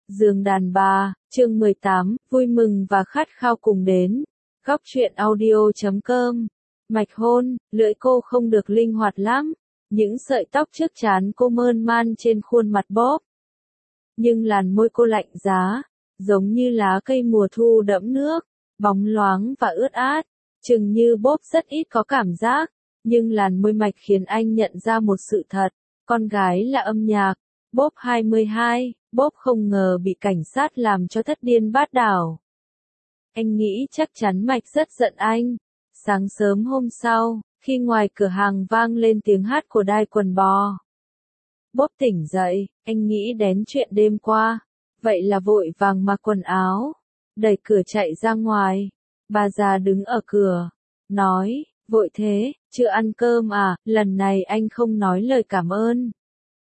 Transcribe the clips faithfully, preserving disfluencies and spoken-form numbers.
Giường đàn bà, chương mười tám, vui mừng và khát khao cùng đến. Góc truyện audio chấm com. Mạch hôn, lưỡi cô không được linh hoạt lắm. Những sợi tóc trước trán cô mơn man trên khuôn mặt bóp. Nhưng làn môi cô lạnh giá, giống như lá cây mùa thu đẫm nước, bóng loáng và ướt át. Chừng như bóp rất ít có cảm giác, nhưng làn môi Mạch khiến anh nhận ra một sự thật. Con gái là âm nhạc. Bóp hai mươi hai, Bóp không ngờ bị cảnh sát làm cho thất điên bát đảo. Anh nghĩ chắc chắn Mạch rất giận anh. Sáng sớm hôm sau, khi ngoài cửa hàng vang lên tiếng hát của đai quần bò. Bóp tỉnh dậy, anh nghĩ đến chuyện đêm qua. Vậy là vội vàng mặc quần áo, đẩy cửa chạy ra ngoài. Bà già đứng ở cửa, nói, vội thế, chưa ăn cơm à, lần này anh không nói lời cảm ơn.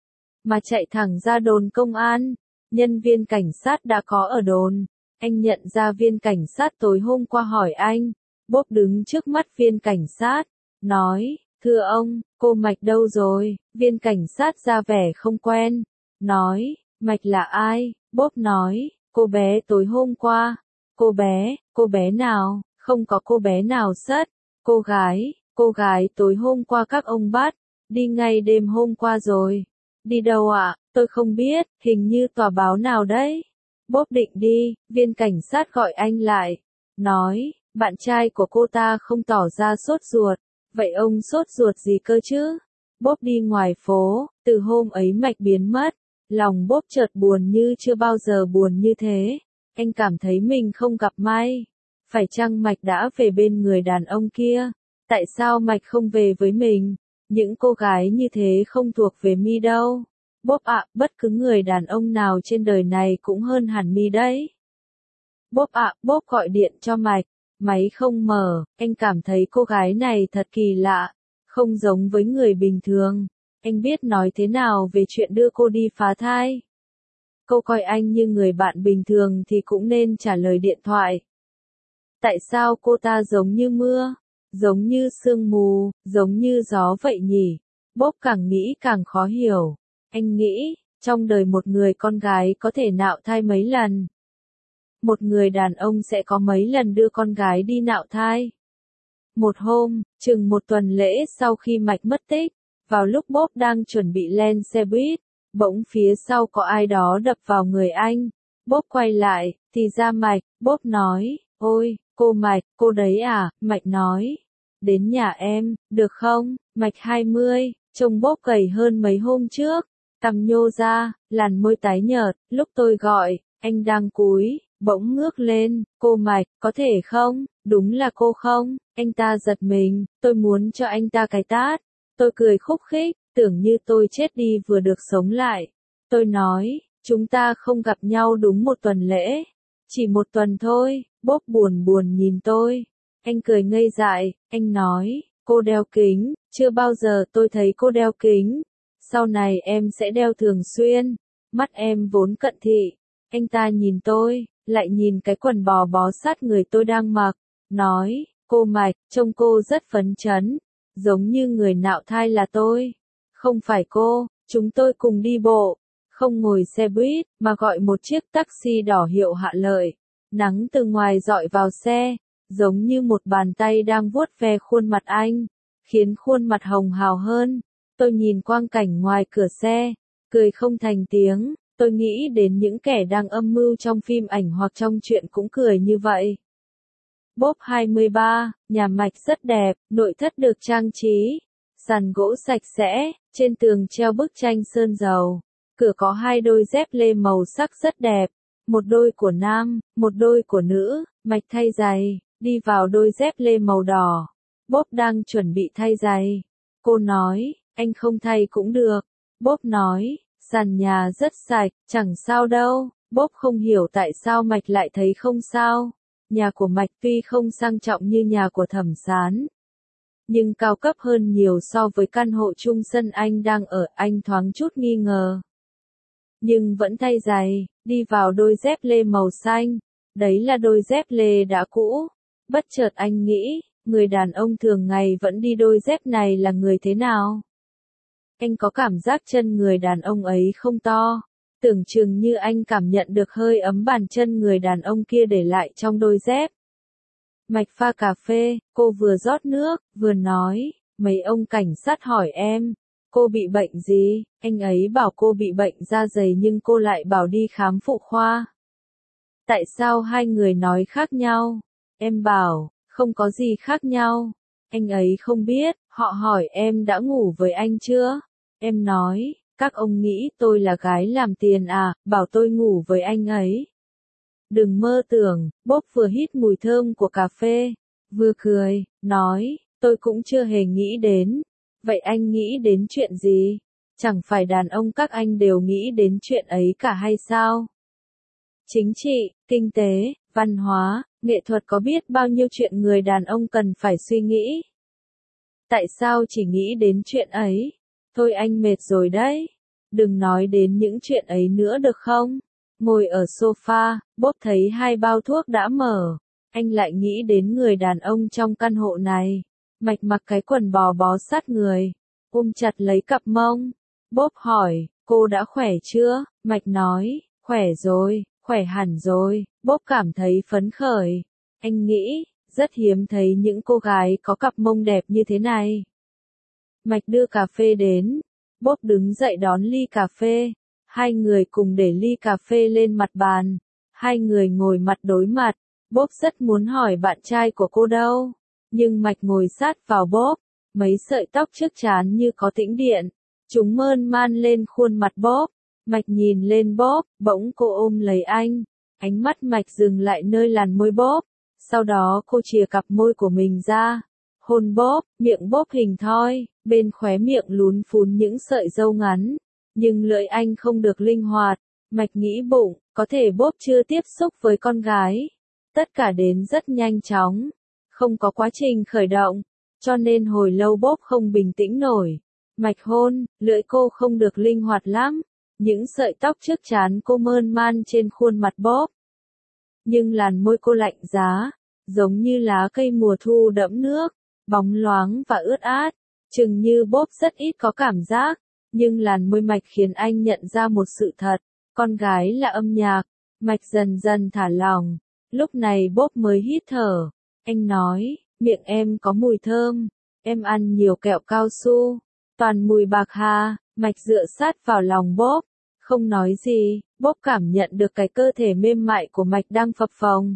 Mà chạy thẳng ra đồn công an, nhân viên cảnh sát đã có ở đồn. Anh nhận ra viên cảnh sát tối hôm qua hỏi anh. Bóp đứng trước mắt viên cảnh sát, nói, thưa ông, cô Mạch đâu rồi? Viên cảnh sát ra vẻ không quen, nói, Mạch là ai? Bóp nói, cô bé tối hôm qua. Cô bé, cô bé nào? Không có cô bé nào sất. Cô gái, cô gái tối hôm qua các ông bắt, đi ngay đêm hôm qua rồi. Đi đâu ạ? À? Tôi không biết, hình như tòa báo nào đấy. Bóp định đi, viên cảnh sát gọi anh lại, nói, bạn trai của cô ta không tỏ ra sốt ruột. Vậy ông sốt ruột gì cơ chứ? Bóp đi ngoài phố, từ hôm ấy Mạch biến mất, lòng Bóp chợt buồn như chưa bao giờ buồn như thế. Anh cảm thấy mình không gặp may. Phải chăng Mạch đã về bên người đàn ông kia? Tại sao Mạch không về với mình? Những cô gái như thế không thuộc về mi đâu. Bóp ạ, bất cứ người đàn ông nào trên đời này cũng hơn hẳn mi đấy. Bóp ạ, Bóp gọi điện cho Mạch. Máy không mở, anh cảm thấy cô gái này thật kỳ lạ, không giống với người bình thường. Anh biết nói thế nào về chuyện đưa cô đi phá thai. Cô coi anh như người bạn bình thường thì cũng nên trả lời điện thoại. Tại sao cô ta giống như mưa, giống như sương mù, giống như gió vậy nhỉ? Bóp càng nghĩ càng khó hiểu. Anh nghĩ, trong đời một người con gái có thể nạo thai mấy lần? Một người đàn ông sẽ có mấy lần đưa con gái đi nạo thai? Một hôm, chừng một tuần lễ sau khi Mạch mất tích, vào lúc Bóp đang chuẩn bị lên xe buýt, bỗng phía sau có ai đó đập vào người anh. Bóp quay lại, thì ra Mạch. Bóp nói, ôi, cô Mạch, cô đấy à? Mạch nói, đến nhà em, được không? Mạch hai mươi, trông Bóp gầy hơn mấy hôm trước, cằm nhô ra, làn môi tái nhợt. Lúc tôi gọi, anh đang cúi, bỗng ngước lên, cô Mạch, có thể không? Đúng là cô không? Anh ta giật mình, tôi muốn cho anh ta cái tát. Tôi cười khúc khích, tưởng như tôi chết đi vừa được sống lại. Tôi nói, chúng ta không gặp nhau đúng một tuần lễ. Chỉ một tuần thôi. Bóp buồn buồn nhìn tôi. Anh cười ngây dại, anh nói, cô đeo kính, chưa bao giờ tôi thấy cô đeo kính. Sau này em sẽ đeo thường xuyên. Mắt em vốn cận thị. Anh ta nhìn tôi, lại nhìn cái quần bò bó sát người tôi đang mặc, nói, cô Mạch, trông cô rất phấn chấn, giống như người nạo thai là tôi. Không phải cô, chúng tôi cùng đi bộ, không ngồi xe buýt, mà gọi một chiếc taxi đỏ hiệu Hạ Lợi. Nắng từ ngoài rọi vào xe, giống như một bàn tay đang vuốt ve khuôn mặt anh, khiến khuôn mặt hồng hào hơn. Tôi nhìn quang cảnh ngoài cửa xe, cười không thành tiếng. Tôi nghĩ đến những kẻ đang âm mưu trong phim ảnh hoặc trong truyện cũng cười như vậy. Bóp hai mươi ba, nhà Mạch rất đẹp, nội thất được trang trí, sàn gỗ sạch sẽ, trên tường treo bức tranh sơn dầu. Cửa có hai đôi dép lê màu sắc rất đẹp, một đôi của nam, một đôi của nữ. Mạch thay giày, đi vào đôi dép lê màu đỏ. Bóp đang chuẩn bị thay giày. Cô nói, anh không thay cũng được. Bóp nói, sàn nhà rất sạch, chẳng sao đâu. Bóp không hiểu tại sao Mạch lại thấy không sao. Nhà của Mạch tuy không sang trọng như nhà của Thẩm Sán, nhưng cao cấp hơn nhiều so với căn hộ chung sân anh đang ở. Anh thoáng chút nghi ngờ, nhưng vẫn thay giày, đi vào đôi dép lê màu xanh. Đấy là đôi dép lê đã cũ. Bất chợt anh nghĩ, người đàn ông thường ngày vẫn đi đôi dép này là người thế nào? Anh có cảm giác chân người đàn ông ấy không to, Tưởng chừng như anh cảm nhận được hơi ấm bàn chân người đàn ông kia để lại trong đôi dép. Mạch pha cà phê, cô vừa rót nước, vừa nói, mấy ông cảnh sát hỏi em, cô bị bệnh gì? Anh ấy bảo cô bị bệnh da dày nhưng cô lại bảo đi khám phụ khoa. Tại sao hai người nói khác nhau? Em bảo, không có gì khác nhau. Anh ấy không biết, họ hỏi em đã ngủ với anh chưa? Em nói, các ông nghĩ tôi là gái làm tiền à, bảo tôi ngủ với anh ấy. Đừng mơ tưởng, Bob vừa hít mùi thơm của cà phê, vừa cười, nói, tôi cũng chưa hề nghĩ đến. Vậy anh nghĩ đến chuyện gì? Chẳng phải đàn ông các anh đều nghĩ đến chuyện ấy cả hay sao? Chính trị, kinh tế, văn hóa, nghệ thuật có biết bao nhiêu chuyện người đàn ông cần phải suy nghĩ. Tại sao chỉ nghĩ đến chuyện ấy? Thôi anh mệt rồi đấy. Đừng nói đến những chuyện ấy nữa được không? Ngồi ở sofa, Bob thấy hai bao thuốc đã mở. Anh lại nghĩ đến người đàn ông trong căn hộ này. Mạch mặc cái quần bò bó sát người, ôm chặt lấy cặp mông. Bob hỏi, cô đã khỏe chưa? Mạch nói, khỏe rồi, khỏe hẳn rồi. Bob cảm thấy phấn khởi. Anh nghĩ, rất hiếm thấy những cô gái có cặp mông đẹp như thế này. Mạch đưa cà phê đến. Bob đứng dậy đón ly cà phê. Hai người cùng để ly cà phê lên mặt bàn. Hai người ngồi mặt đối mặt. Bob rất muốn hỏi bạn trai của cô đâu. Nhưng Mạch ngồi sát vào Bob. Mấy sợi tóc trước trán như có tĩnh điện. Chúng mơn man lên khuôn mặt Bob. Mạch nhìn lên Bob, bỗng cô ôm lấy anh. Ánh mắt Mạch dừng lại nơi làn môi Bob. Sau đó cô chìa cặp môi của mình ra. Hôn Bob, miệng Bob hình thoi, bên khóe miệng lún phún những sợi râu ngắn. Nhưng lưỡi anh không được linh hoạt. Mạch nghĩ bụng, có thể Bob chưa tiếp xúc với con gái. Tất cả đến rất nhanh chóng. Không có quá trình khởi động. Cho nên hồi lâu Bob không bình tĩnh nổi. Mạch hôn, lưỡi cô không được linh hoạt lắm. Những sợi tóc trước trán cô mơn man trên khuôn mặt Bob. Nhưng làn môi cô lạnh giá, giống như lá cây mùa thu đẫm nước, bóng loáng và ướt át. Chừng như Bob rất ít có cảm giác, nhưng làn môi Mạch khiến anh nhận ra một sự thật, con gái là âm nhạc. Mạch dần dần thả lỏng, lúc này Bob mới hít thở. Anh nói, miệng em có mùi thơm, em ăn nhiều kẹo cao su, toàn mùi bạc hà. Mạch dựa sát vào lòng Bob, không nói gì. Bob cảm nhận được cái cơ thể mềm mại của Mạch đang phập phồng.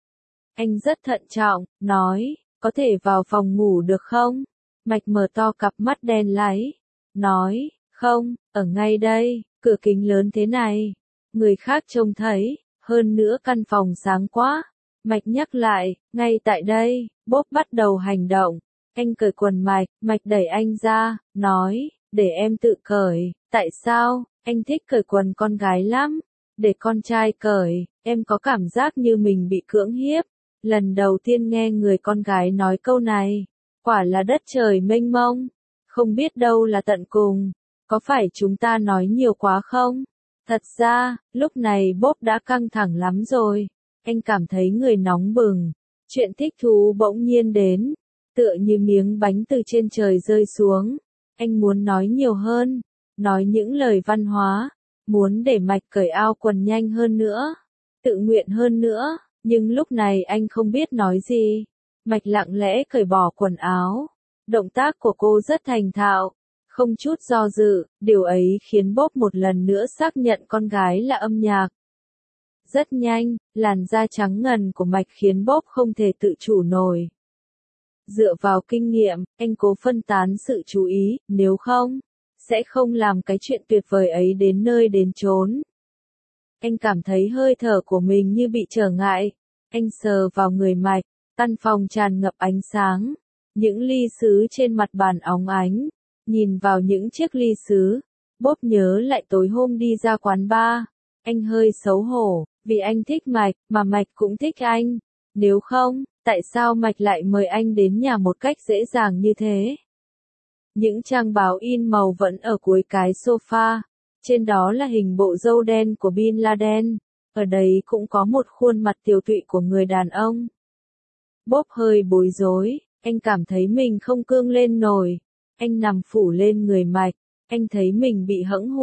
Anh rất thận trọng, nói, có thể vào phòng ngủ được không? Mạch mở to cặp mắt đen láy, nói, không, ở ngay đây, cửa kính lớn thế này, người khác trông thấy, hơn nữa căn phòng sáng quá. Mạch nhắc lại, ngay tại đây. Bob bắt đầu hành động. Anh cởi quần Mạch, Mạch đẩy anh ra, nói, để em tự cởi. Tại sao? Anh thích cởi quần con gái lắm. Để con trai cởi, em có cảm giác như mình bị cưỡng hiếp. Lần đầu tiên nghe người con gái nói câu này, quả là đất trời mênh mông, không biết đâu là tận cùng. Có phải chúng ta nói nhiều quá không? Thật ra, lúc này Bob đã căng thẳng lắm rồi. Anh cảm thấy người nóng bừng. Chuyện thích thú bỗng nhiên đến, tựa như miếng bánh từ trên trời rơi xuống. Anh muốn nói nhiều hơn, nói những lời văn hóa, muốn để Mạch cởi ao quần nhanh hơn nữa, tự nguyện hơn nữa. Nhưng lúc này anh không biết nói gì. Mạch lặng lẽ cởi bỏ quần áo. Động tác của cô rất thành thạo, không chút do dự. Điều ấy khiến Bob một lần nữa xác nhận con gái là âm nhạc. Rất nhanh, làn da trắng ngần của Mạch khiến Bob không thể tự chủ nổi. Dựa vào kinh nghiệm, anh cố phân tán sự chú ý, nếu không, sẽ không làm cái chuyện tuyệt vời ấy đến nơi đến chốn. Anh cảm thấy hơi thở của mình như bị trở ngại. Anh sờ vào người Mạch, căn phòng tràn ngập ánh sáng. Những ly sứ trên mặt bàn óng ánh. Nhìn vào những chiếc ly sứ, Bob nhớ lại tối hôm đi ra quán bar. Anh hơi xấu hổ, vì anh thích Mạch, mà Mạch cũng thích anh. Nếu không, tại sao Mạch lại mời anh đến nhà một cách dễ dàng như thế? Những trang báo in màu vẫn ở cuối cái sofa. Trên đó là hình bộ râu đen của Bin Laden. Ở đây cũng có một khuôn mặt tiều tụy của người đàn ông. Bob hơi bối rối, anh cảm thấy mình không cương lên nổi. Anh nằm phủ lên người Mạch, anh thấy mình bị hẫng hụt.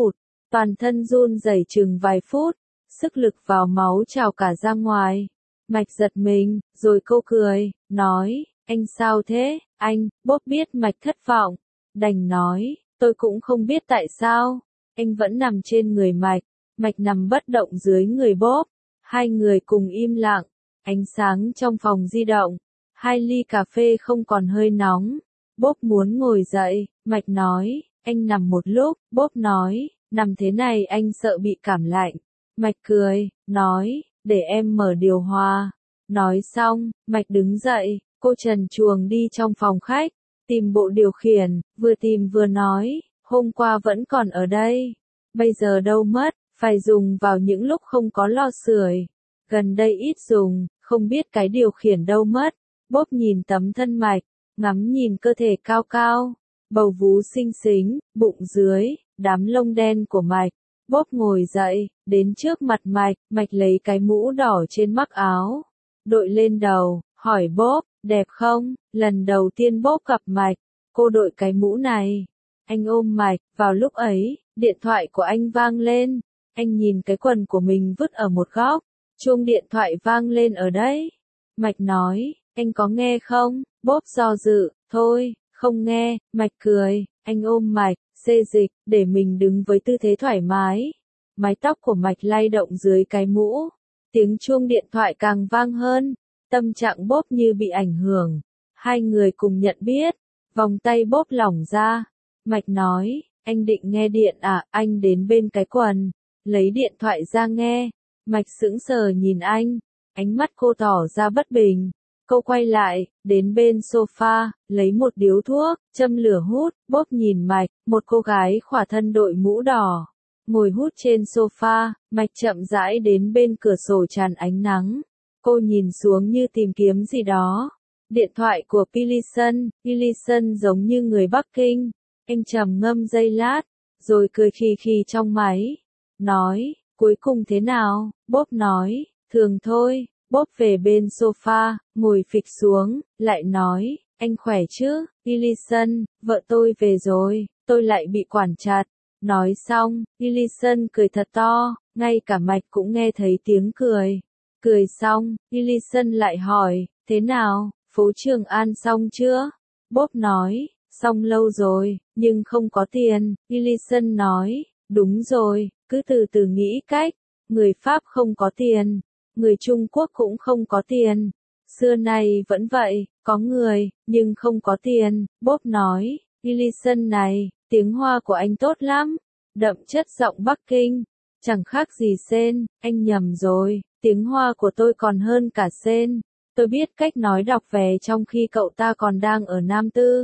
toàn thân run rẩy chừng vài phút, sức lực vào máu trào cả ra ngoài. Mạch giật mình, rồi cô cười, nói, anh sao thế, anh, Bob biết Mạch thất vọng, đành nói, tôi cũng không biết tại sao, anh vẫn nằm trên người Mạch, Mạch nằm bất động dưới người Bob, hai người cùng im lặng, ánh sáng trong phòng di động, hai ly cà phê không còn hơi nóng, Bob muốn ngồi dậy, Mạch nói, anh nằm một lúc, Bob nói, nằm thế này anh sợ bị cảm lạnh, Mạch cười, nói, để em mở điều hòa. Nói xong, Mạch đứng dậy, cô trần truồng đi trong phòng khách, tìm bộ điều khiển, vừa tìm vừa nói, hôm qua vẫn còn ở đây, bây giờ đâu mất, phải dùng vào những lúc không có lò sưởi, gần đây ít dùng, không biết cái điều khiển đâu mất. Bob nhìn tấm thân Mạch, ngắm nhìn cơ thể cao cao, bầu vú xinh xính, bụng dưới, đám lông đen của Mạch. Bob ngồi dậy, đến trước mặt Mạch, Mạch lấy cái mũ đỏ trên mắc áo, đội lên đầu, hỏi Bob, đẹp không? Lần đầu tiên Bob gặp Mạch, cô đội cái mũ này. Anh ôm Mạch, vào lúc ấy, điện thoại của anh vang lên. Anh nhìn cái quần của mình vứt ở một góc, chuông điện thoại vang lên ở đấy. Mạch nói, anh có nghe không? Bob do dự, thôi, không nghe, Mạch cười, anh ôm Mạch, xê dịch, để mình đứng với tư thế thoải mái. Mái tóc của Mạch lay động dưới cái mũ. Tiếng chuông điện thoại càng vang hơn, tâm trạng Bob như bị ảnh hưởng. Hai người cùng nhận biết, vòng tay Bob lỏng ra. Mạch nói, anh định nghe điện à, anh đến bên cái quần, lấy điện thoại ra nghe. Mạch sững sờ nhìn anh, ánh mắt cô tỏ ra bất bình. Cô quay lại, đến bên sofa, lấy một điếu thuốc, châm lửa hút. Bob nhìn Mạch, một cô gái khỏa thân đội mũ đỏ, ngồi hút trên sofa. Mạch chậm rãi đến bên cửa sổ tràn ánh nắng. Cô nhìn xuống như tìm kiếm gì đó. Điện thoại của Pillison, Pillison giống như người Bắc Kinh. Anh trầm ngâm giây lát, rồi cười khì khì trong máy. Nói, cuối cùng thế nào? Bob nói, thường thôi. Bob về bên sofa, ngồi phịch xuống, lại nói, anh khỏe chứ? Pillison, vợ tôi về rồi, tôi lại bị quản chặt. Nói xong, Pillison cười thật to, ngay cả Mạch cũng nghe thấy tiếng cười. Cười xong, Pillison lại hỏi, thế nào, phố Trường An xong chưa? Bob nói, xong lâu rồi, nhưng không có tiền. Pillison nói, đúng rồi, cứ từ từ nghĩ cách, người Pháp không có tiền, người Trung Quốc cũng không có tiền. Xưa nay vẫn vậy, có người, nhưng không có tiền. Bob nói, Pillison này, tiếng Hoa của anh tốt lắm, đậm chất giọng Bắc Kinh, chẳng khác gì Sên, anh nhầm rồi, tiếng Hoa của tôi còn hơn cả Sên. Tôi biết cách nói đọc về trong khi cậu ta còn đang ở Nam Tư.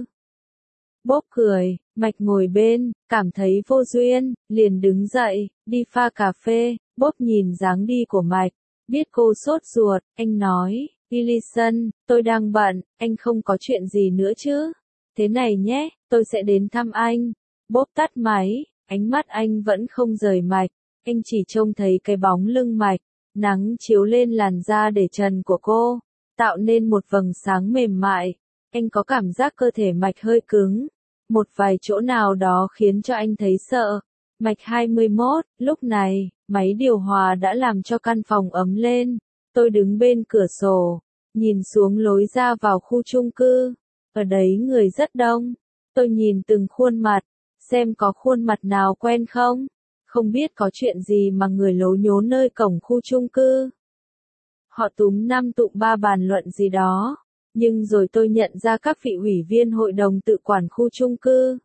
Bob cười, Mạch ngồi bên, cảm thấy vô duyên, liền đứng dậy, đi pha cà phê. Bob nhìn dáng đi của Mạch, biết cô sốt ruột, anh nói, Pillison, tôi đang bận, anh không có chuyện gì nữa chứ? Thế này nhé, tôi sẽ đến thăm anh. Bob tắt máy, ánh mắt anh vẫn không rời Mạch, anh chỉ trông thấy cái bóng lưng Mạch, nắng chiếu lên làn da để trần của cô, tạo nên một vầng sáng mềm mại. Anh có cảm giác cơ thể Mạch hơi cứng, một vài chỗ nào đó khiến cho anh thấy sợ. Mạch hai mươi mốt, lúc này, máy điều hòa đã làm cho căn phòng ấm lên. Tôi đứng bên cửa sổ, nhìn xuống lối ra vào khu chung cư. Ở đấy người rất đông. Tôi nhìn từng khuôn mặt, xem có khuôn mặt nào quen không. Không biết có chuyện gì mà người lố nhố nơi cổng khu chung cư. Họ túm năm tụm ba bàn luận gì đó. Nhưng rồi tôi nhận ra các vị ủy viên hội đồng tự quản khu chung cư.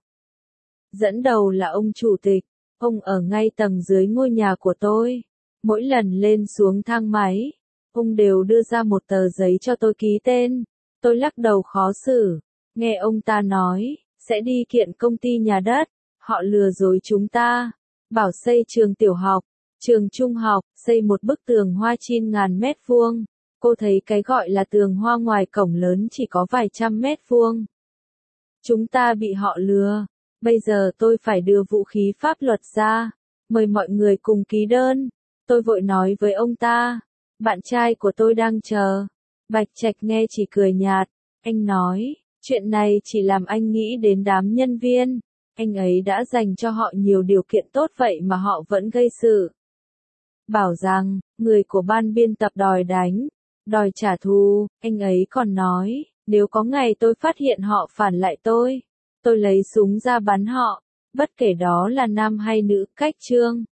Dẫn đầu là ông chủ tịch. Ông ở ngay tầng dưới ngôi nhà của tôi. Mỗi lần lên xuống thang máy, ông đều đưa ra một tờ giấy cho tôi ký tên. Tôi lắc đầu khó xử. Nghe ông ta nói, sẽ đi kiện công ty nhà đất. Họ lừa dối chúng ta. Bảo xây trường tiểu học, trường trung học, xây một bức tường hoa chin ngàn mét vuông. Cô thấy cái gọi là tường hoa ngoài cổng lớn chỉ có vài trăm mét vuông. Chúng ta bị họ lừa. Bây giờ tôi phải đưa vũ khí pháp luật ra, mời mọi người cùng ký đơn. Tôi vội nói với ông ta, bạn trai của tôi đang chờ. Bạch Trạch nghe chỉ cười nhạt, anh nói, chuyện này chỉ làm anh nghĩ đến đám nhân viên. anh ấy đã dành cho họ nhiều điều kiện tốt vậy mà họ vẫn gây sự. Bảo rằng, người của ban biên tập đòi đánh, đòi trả thù, anh ấy còn nói, nếu có ngày tôi phát hiện họ phản lại tôi, tôi lấy súng ra bắn họ, bất kể đó là nam hay nữ, cách chương.